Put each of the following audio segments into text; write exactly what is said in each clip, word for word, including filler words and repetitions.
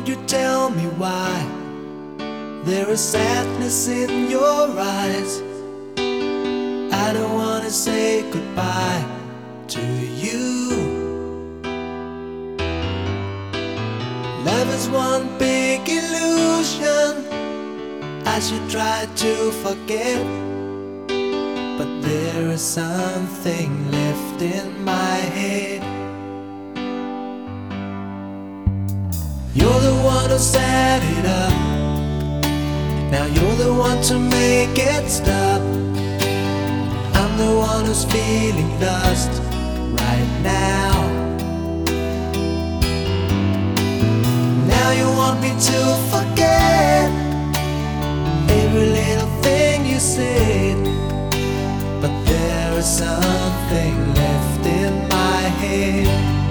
Won't you tell me why there is sadness in your eyes? I don't wanna say goodbye to you. Love is one big illusion I should try to forget, but there is something left in my head. You're the one who set it up, now you're the one to make it stop. I'm the one who's feeling lost right now. Now you want me to forget every little thing you said, but there is something left in my head.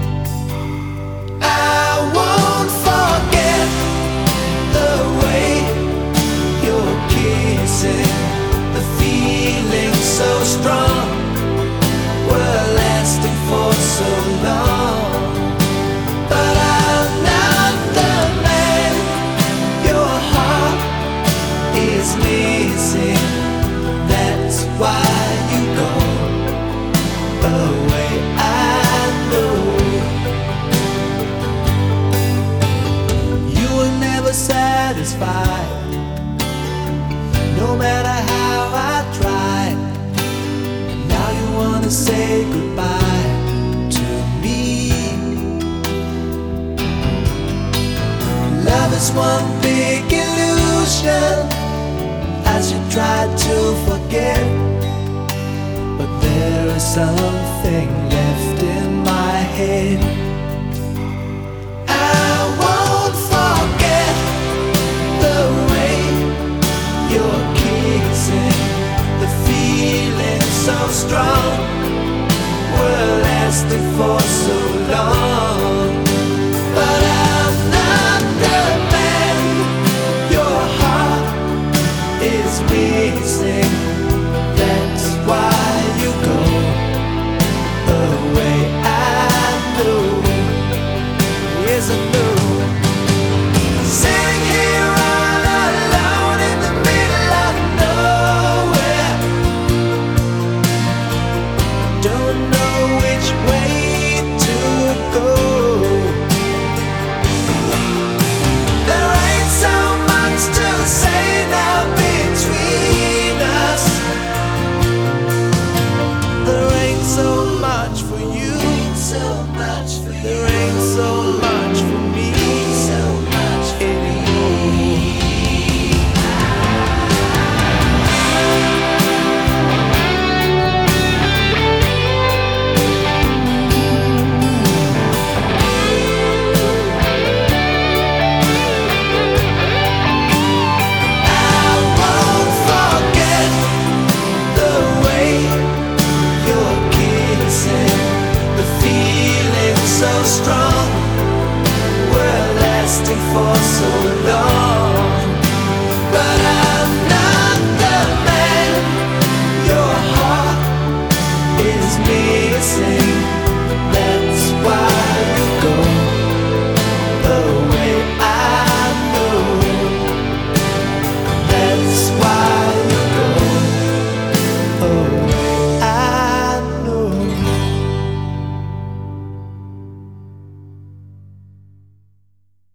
I won't forget the way you're kissing, the feeling so strong, we're lasting for so long. But I'm not the man your heart is missing. That's why you go away, I know. You were never satisfied, no matter how I tried. And now you wanna say goodbye to me. Love is one big illusion I should try to forget, but there is something left in my head. I won't forget the way you're kissing, the feeling so strong, we're lasting for so long. But I'm not the man your heart is missing. That's why you